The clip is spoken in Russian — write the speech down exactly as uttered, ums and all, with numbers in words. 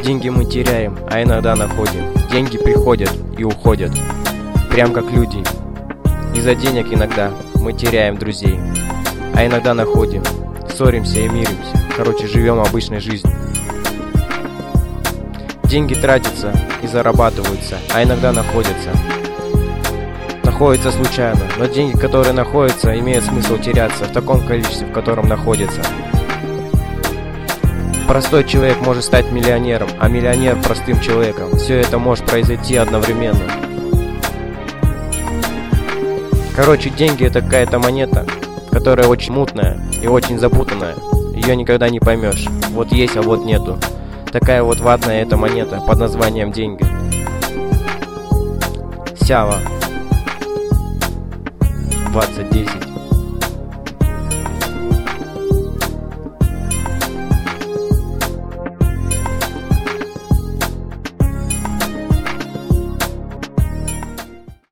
Деньги мы теряем, а иногда находим. Деньги приходят и уходят, прям как люди. Из-за денег иногда мы теряем друзей, а иногда находим. Ссоримся и миримся, короче, живем обычной жизнью. Деньги тратятся и зарабатываются, а иногда находятся. Находятся случайно, но деньги, которые находятся, имеют смысл теряться в таком количестве, в котором находятся. Простой человек может стать миллионером, а миллионер простым человеком. Все это может произойти одновременно. Короче, деньги — это какая-то монета, которая очень мутная и очень запутанная. Ее никогда не поймешь. Вот есть, а вот нету. Такая вот ватная эта монета под названием деньги. Сява двадцать десять.